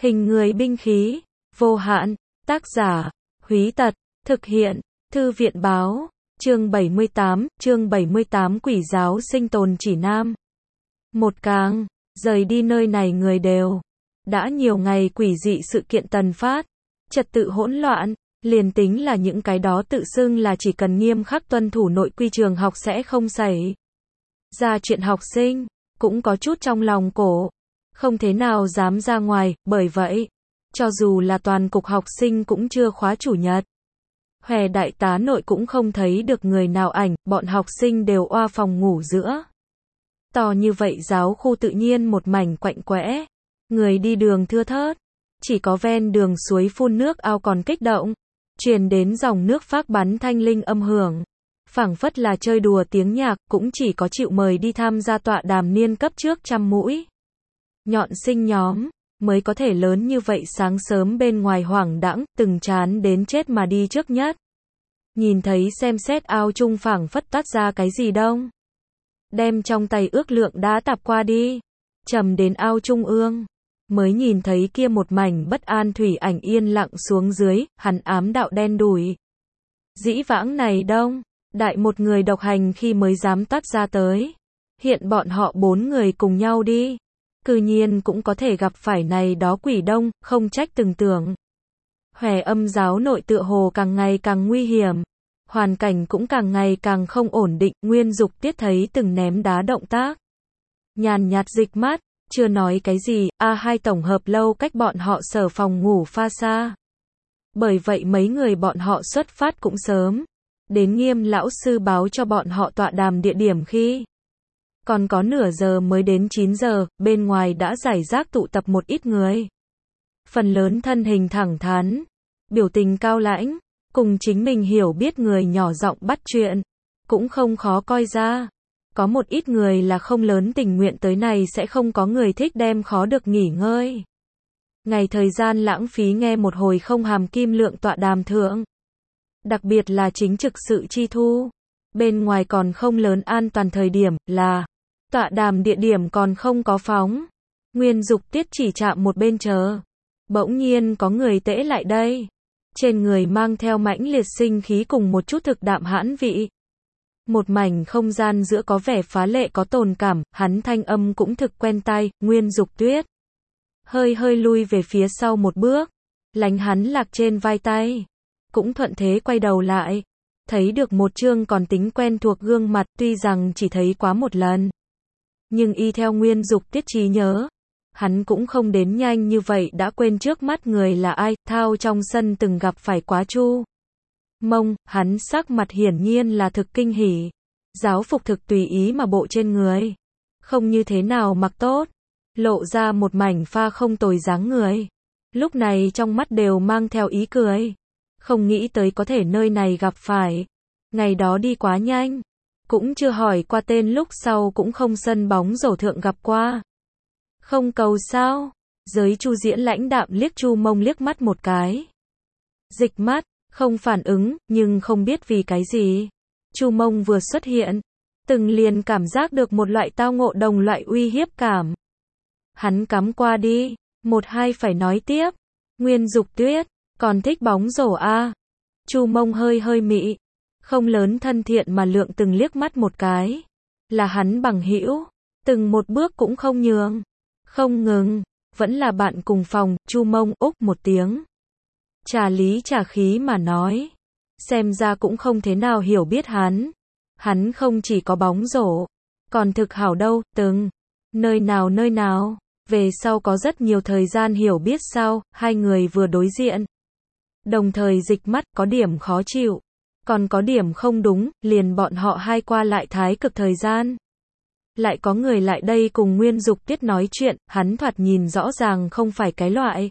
Hình người binh khí, vô hạn, tác giả, Húy Tật, thực hiện, Thư viện báo, chương 78 Quỷ giáo sinh tồn chỉ nam. Một càng, rời đi nơi này người đều. Đã nhiều ngày quỷ dị sự kiện tần phát, trật tự hỗn loạn, liền tính là những cái đó tự xưng là chỉ cần nghiêm khắc tuân thủ nội quy trường học sẽ không xảy ra chuyện học sinh, cũng có chút trong lòng cổ. Không thế nào dám ra ngoài, bởi vậy, cho dù là toàn cục học sinh cũng chưa khóa chủ nhật. Hè đại tá nội cũng không thấy được người nào ảnh, bọn học sinh đều oa phòng ngủ giữa. To như vậy giáo khu tự nhiên một mảnh quạnh quẽ, người đi đường thưa thớt, chỉ có ven đường suối phun nước ao còn kích động, truyền đến dòng nước phác bắn thanh linh âm hưởng. Phảng phất là chơi đùa tiếng nhạc, cũng chỉ có chịu mời đi tham gia tọa đàm niên cấp trước trăm mũi nhọn sinh nhóm, mới có thể lớn như vậy sáng sớm bên ngoài hoảng đãng, từng chán đến chết mà đi trước nhất. Nhìn thấy xem xét ao chung phảng phất toát ra cái gì đông. Đem trong tay ước lượng đá tạp qua đi, trầm đến ao trung ương. Mới nhìn thấy kia một mảnh bất an thủy ảnh yên lặng xuống dưới, hắn ám đạo đen đủi. Dĩ vãng này đông, đại một người độc hành khi mới dám toát ra tới. Hiện bọn họ 4 người cùng nhau đi. Cư nhiên cũng có thể gặp phải này đó quỷ đông, không trách từng tưởng. Hòe âm giáo nội tựa hồ càng ngày càng nguy hiểm. Hoàn cảnh cũng càng ngày càng không ổn định, Nguyên Dục Tiết thấy từng ném đá động tác. Nhàn nhạt dịch mắt, chưa nói cái gì, A2 tổng hợp lâu cách bọn họ sở phòng ngủ pha xa. Bởi vậy mấy người bọn họ xuất phát cũng sớm. Đến Nghiêm lão sư báo cho bọn họ tọa đàm địa điểm khi còn có nửa giờ mới đến 9 giờ, bên ngoài đã rải rác tụ tập một ít người. Phần lớn thân hình thẳng thắn, biểu tình cao lãnh, cùng chính mình hiểu biết người nhỏ giọng bắt chuyện, cũng không khó coi ra. Có một ít người là không lớn tình nguyện tới này sẽ không có người thích đem khó được nghỉ ngơi. Ngày thời gian lãng phí nghe một hồi không hàm kim lượng tọa đàm thượng. Đặc biệt là chính trực sự chi thu. Bên ngoài còn không lớn an toàn thời điểm là tọa đàm địa điểm còn không có phóng. Nguyên Dục Tiết chỉ chạm một bên chờ. Bỗng nhiên có người tễ lại đây. Trên người mang theo mãnh liệt sinh khí cùng một chút thực đạm hãn vị. Một mảnh không gian giữa có vẻ phá lệ có tồn cảm, hắn thanh âm cũng thực quen tai, Nguyên Dục Tuyết. Hơi lui về phía sau một bước, lánh hắn lạc trên vai tay. Cũng thuận thế quay đầu lại. Thấy được một chương còn tính quen thuộc gương mặt, tuy rằng chỉ thấy quá một lần. Nhưng y theo Nguyên Dục Tiết trí nhớ, hắn cũng không đến nhanh như vậy đã quên trước mắt người là ai, thao trong sân từng gặp phải quá Chu Mông, hắn sắc mặt hiển nhiên là thực kinh hỉ. Giáo phục thực tùy ý mà bộ trên người. Không như thế nào mặc tốt. Lộ ra một mảnh pha không tồi dáng người. Lúc này trong mắt đều mang theo ý cười. Không nghĩ tới có thể nơi này gặp phải. Ngày đó đi quá nhanh. Cũng chưa hỏi qua tên lúc sau cũng không sân bóng rổ thượng gặp qua. Không cầu sao? Giới Chu Diễn lãnh đạm liếc Chu Mông liếc mắt một cái. Dịch mắt, không phản ứng, nhưng không biết vì cái gì. Chu Mông vừa xuất hiện, từng liền cảm giác được một loại tao ngộ đồng loại uy hiếp cảm. Hắn cắm qua đi, một hai phải nói tiếp. Nguyên Dục Tuyết, còn thích bóng rổ a? Chu Mông hơi mị, không lớn thân thiện mà lượng từng liếc mắt một cái. Là hắn bằng hữu, từng một bước cũng không nhường, không ngừng, vẫn là bạn cùng phòng. Chu Mông úc một tiếng. Trà lý trà khí mà nói. Xem ra cũng không thế nào hiểu biết hắn. Hắn không chỉ có bóng rổ, còn thực hảo đâu, từng. Nơi nào, về sau có rất nhiều thời gian hiểu biết sao, hai người vừa đối diện. Đồng thời dịch mắt, có điểm khó chịu. Còn có điểm không đúng, liền bọn họ hai qua lại thái cực thời gian. Lại có người lại đây cùng Nguyên Dục Tiết nói chuyện, hắn thoạt nhìn rõ ràng không phải cái loại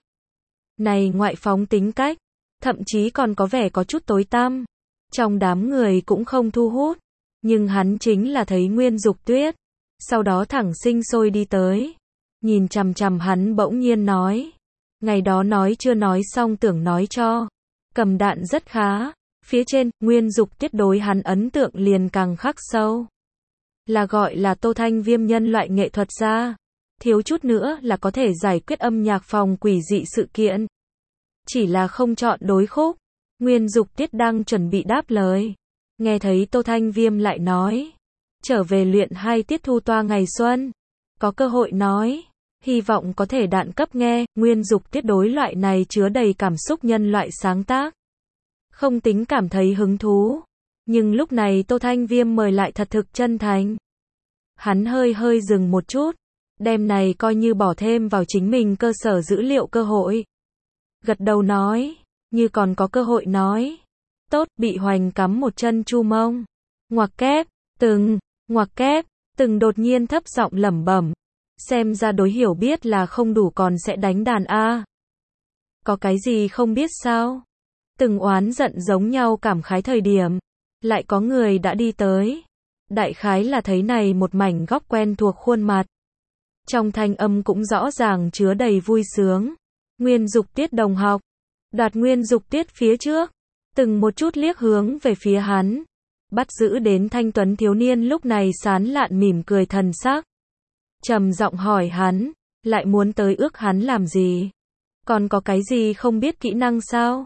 này ngoại phóng tính cách, thậm chí còn có vẻ có chút tối tăm. Trong đám người cũng không thu hút, nhưng hắn chính là thấy Nguyên Dục Tuyết, sau đó thẳng sinh sôi đi tới, nhìn chằm chằm hắn bỗng nhiên nói, ngày đó nói chưa nói xong tưởng nói cho, cầm đạn rất khá, phía trên, Nguyên Dục Tiết đối hắn ấn tượng liền càng khắc sâu. Là gọi là Tô Thanh Viêm nhân loại nghệ thuật gia. thiếu chút nữa là có thể giải quyết âm nhạc phòng quỷ dị sự kiện. Chỉ là không chọn đối khúc. Nguyên Dục Tiết đang chuẩn bị đáp lời. Nghe thấy Tô Thanh Viêm lại nói. Trở về luyện 2 tiết thu toa ngày xuân. Có cơ hội nói. Hy vọng có thể đạn cấp nghe. Nguyên Dục Tiết đối loại này chứa đầy cảm xúc nhân loại sáng tác. Không tính cảm thấy hứng thú. Nhưng lúc này Tô Thanh Viêm mời lại thật thực chân thành. Hắn hơi dừng một chút. Đêm này coi như bỏ thêm vào chính mình cơ sở dữ liệu cơ hội. Gật đầu nói. Như còn có cơ hội nói. Tốt, bị Hoành cắm một chân chu mông. Ngoặc kép, ngoặc kép, đột nhiên thấp giọng lẩm bẩm. Xem ra đối hiểu biết là không đủ còn sẽ đánh đàn a. Có cái gì không biết sao? Oán giận giống nhau cảm khái thời điểm. Lại có người đã đi tới. Đại khái là thấy này một mảnh góc quen thuộc khuôn mặt. Trong thanh âm cũng rõ ràng chứa đầy vui sướng. Nguyên Dục Tiết đồng học. Đoạt Nguyên Dục Tiết phía trước. Một chút liếc hướng về phía hắn. Bắt giữ đến thanh tuấn thiếu niên lúc này sán lạn mỉm cười thần sắc. Trầm giọng hỏi hắn. Lại muốn tới ước hắn làm gì? Còn có cái gì không biết kỹ năng sao?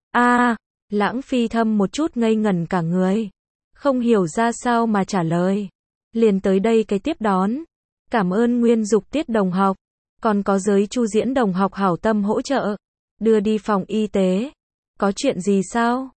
Lãng Phi Thâm một chút ngây ngẩn cả người. Không hiểu ra sao mà trả lời. Liền tới đây cái tiếp đón. Cảm ơn Nguyên Dục Tiết đồng học. Còn có giới Chu Diễn đồng học hảo tâm hỗ trợ. Đưa đi phòng y tế. Có chuyện gì sao?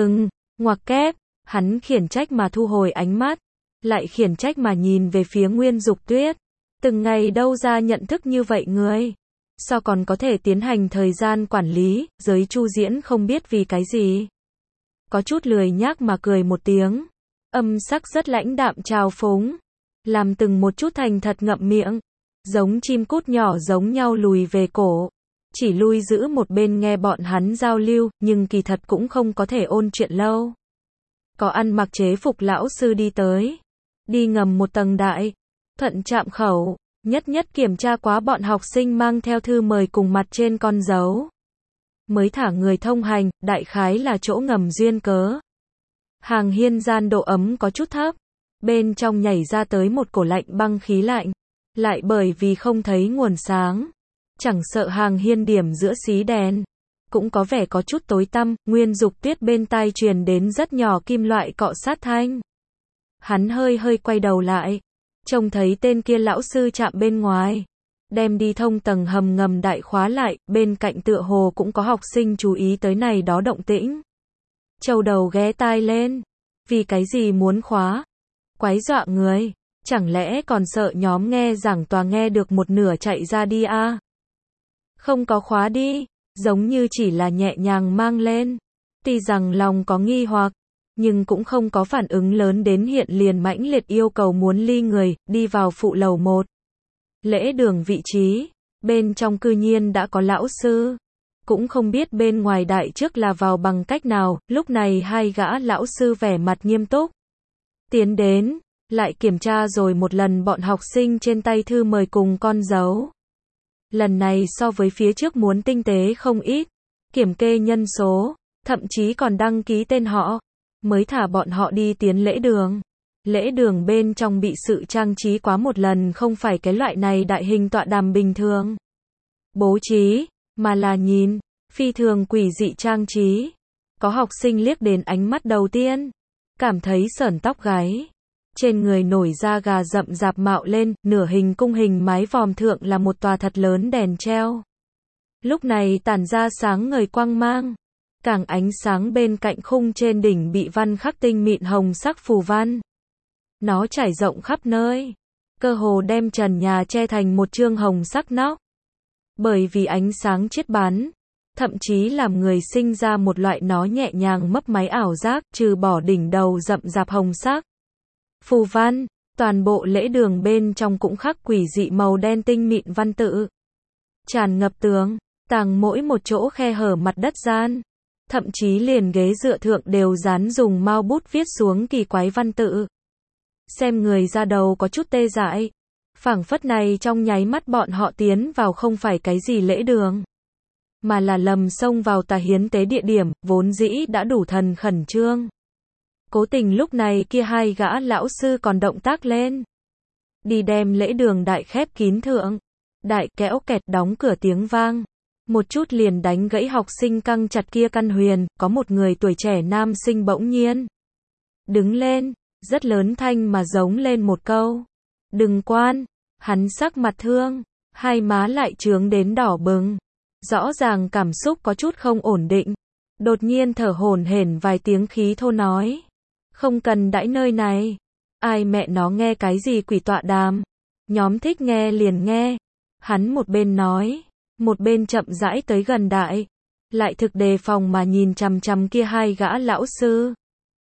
Ngoặc kép. Hắn khiển trách mà thu hồi ánh mắt. Lại khiển trách mà nhìn về phía Nguyên Dục Tuyết. Từng ngày đâu ra nhận thức như vậy người. Sao còn có thể tiến hành thời gian quản lý, giới Chu Diễn không biết vì cái gì. Có chút lười nhác mà cười một tiếng. Âm sắc rất lãnh đạm trào phúng. Làm một chút thành thật ngậm miệng. Giống chim cút nhỏ giống nhau lùi về cổ. Chỉ lui giữ một bên nghe bọn hắn giao lưu, nhưng kỳ thật cũng không có thể ôn chuyện lâu. Có ăn mặc chế phục lão sư đi tới. Đi ngầm một tầng đại. Thuận chạm khẩu. Nhất kiểm tra quá bọn học sinh mang theo thư mời cùng mặt trên con dấu. Mới thả người thông hành, đại khái là chỗ ngầm duyên cớ. Hàng hiên gian độ ấm có chút thấp. Bên trong nhảy ra tới một cổ lạnh băng khí lạnh. Lại bởi vì không thấy nguồn sáng. Chẳng sợ hàng hiên điểm giữa xí đèn. Cũng có vẻ có chút tối tăm, Nguyên Dục Tuyết bên tai truyền đến rất nhỏ kim loại cọ sát thanh. Hắn hơi quay đầu lại. Trông thấy tên kia lão sư chạm bên ngoài. Đem đi thông tầng hầm ngầm đại khóa lại, bên cạnh tựa hồ cũng có học sinh chú ý tới này đó động tĩnh. Châu đầu ghé tai lên. Vì cái gì muốn khóa? Quái dọa người. Chẳng lẽ còn sợ nhóm nghe giảng tòa nghe được một nửa chạy ra đi à? Không có khóa đi. Giống như chỉ là nhẹ nhàng mang lên. Tuy rằng lòng có nghi hoặc. Nhưng cũng không có phản ứng lớn đến hiện liền mãnh liệt yêu cầu muốn ly người, đi vào phụ lầu 1. Lễ đường vị trí, bên trong cư nhiên đã có lão sư. Cũng không biết bên ngoài đại trước là vào bằng cách nào, lúc này hai gã lão sư vẻ mặt nghiêm túc. Tiến đến, lại kiểm tra rồi một lần bọn học sinh trên tay thư mời cùng con dấu. Lần này so với phía trước muốn tinh tế không ít, kiểm kê nhân số, thậm chí còn đăng ký tên họ. Mới thả bọn họ đi tiến lễ đường. Lễ đường bên trong bị sự trang trí quá một lần không phải cái loại này đại hình tọa đàm bình thường. Bố trí, mà là nhìn, phi thường quỷ dị trang trí. Có học sinh liếc đến ánh mắt đầu tiên. Cảm thấy sởn tóc gáy. Trên người nổi da gà rậm rạp mạo lên, nửa hình cung hình mái vòm thượng là một tòa thật lớn đèn treo. Lúc này tản ra sáng ngời quang mang. Càng ánh sáng bên cạnh khung trên đỉnh bị văn khắc tinh mịn hồng sắc phù văn. Nó trải rộng khắp nơi. Cơ hồ đem trần nhà che thành một chương hồng sắc nóc. Bởi vì ánh sáng chiết bắn. Thậm chí làm người sinh ra một loại nó nhẹ nhàng mấp máy ảo giác trừ bỏ đỉnh đầu rậm rạp hồng sắc. Phù văn, toàn bộ lễ đường bên trong cũng khắc quỷ dị màu đen tinh mịn văn tự. Tràn ngập tường, tàng mỗi một chỗ khe hở mặt đất gian. Thậm chí liền ghế dựa thượng đều dán dùng mao bút viết xuống kỳ quái văn tự. Xem người ra đầu có chút tê dại. Phảng phất này trong nháy mắt bọn họ tiến vào không phải cái gì lễ đường. Mà là lầm xông vào tà hiến tế địa điểm, vốn dĩ đã đủ thần khẩn trương. Cố tình lúc này kia hai gã lão sư còn động tác lên. đi đem lễ đường đại khép kín thượng. Đại kéo kẹt đóng cửa tiếng vang. Một chút liền đánh gãy học sinh căng chặt kia căn huyền, có một người tuổi trẻ nam sinh bỗng nhiên đứng lên, rất lớn thanh mà giống lên một câu. Đừng quan, hắn sắc mặt thương, hai má lại trướng đến đỏ bừng. Rõ ràng cảm xúc có chút không ổn định. Đột nhiên thở hổn hển vài tiếng khí thô nói. Không cần đãi nơi này. Ai mẹ nó nghe cái gì quỷ tọa đàm. Nhóm thích nghe liền nghe. Hắn một bên nói, một bên chậm rãi tới gần đại. Lại thực đề phòng mà nhìn chằm chằm kia hai gã lão sư.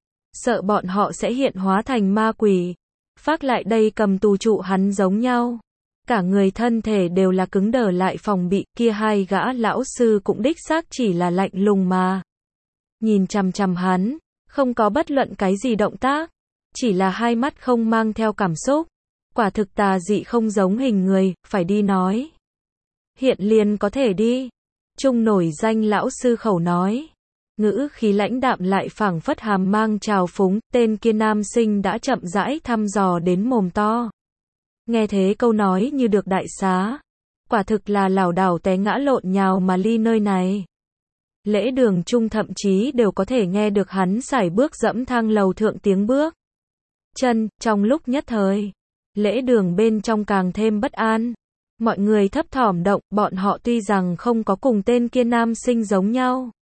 Sợ bọn họ sẽ hiện hóa thành ma quỷ. Phác lại đây cầm tù trụ hắn giống nhau. Cả người thân thể đều là cứng đờ lại phòng bị, kia hai gã lão sư cũng đích xác chỉ là lạnh lùng mà. Nhìn chằm chằm hắn, không có bất luận cái gì động tác, chỉ là hai mắt không mang theo cảm xúc. Quả thực tà dị không giống hình người, phải đi nói. Hiện liền có thể đi. Trung nổi danh lão sư khẩu nói. Ngữ khí lãnh đạm lại phảng phất hàm mang trào phúng, tên kia nam sinh đã chậm rãi thăm dò đến mồm to. Nghe thế câu nói như được đại xá. Quả thực là lảo đảo té ngã lộn nhào mà ly nơi này. Lễ đường chung thậm chí đều có thể nghe được hắn sải bước dẫm thang lầu thượng tiếng bước chân, trong lúc nhất thời. Lễ đường bên trong càng thêm bất an. Mọi người thấp thỏm động, bọn họ tuy rằng không có cùng tên kia nam sinh giống nhau.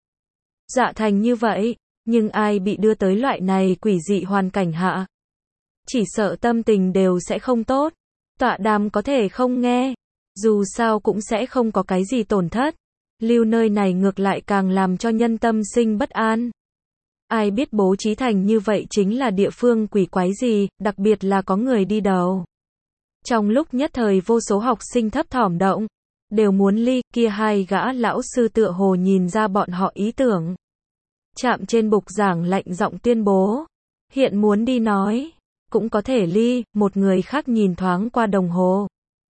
Dạ thành như vậy, nhưng ai bị đưa tới loại này quỷ dị hoàn cảnh hạ. Chỉ sợ tâm tình đều sẽ không tốt. Tọa đàm có thể không nghe. Dù sao cũng sẽ không có cái gì tổn thất. Lưu nơi này ngược lại càng làm cho nhân tâm sinh bất an. Ai biết bố trí thành như vậy chính là địa phương quỷ quái gì, đặc biệt là có người đi đầu. Trong lúc nhất thời vô số học sinh thấp thỏm động, đều muốn ly, kia hai gã lão sư tựa hồ nhìn ra bọn họ ý tưởng. Chạm trên bục giảng lạnh giọng tuyên bố, hiện muốn đi nói, cũng có thể ly, một người khác nhìn thoáng qua đồng hồ.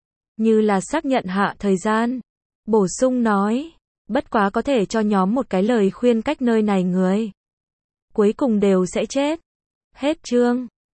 Như là xác nhận hạ thời gian, bổ sung nói, bất quá có thể cho nhóm một cái lời khuyên cách nơi này người. Cuối cùng đều sẽ chết. Hết chương.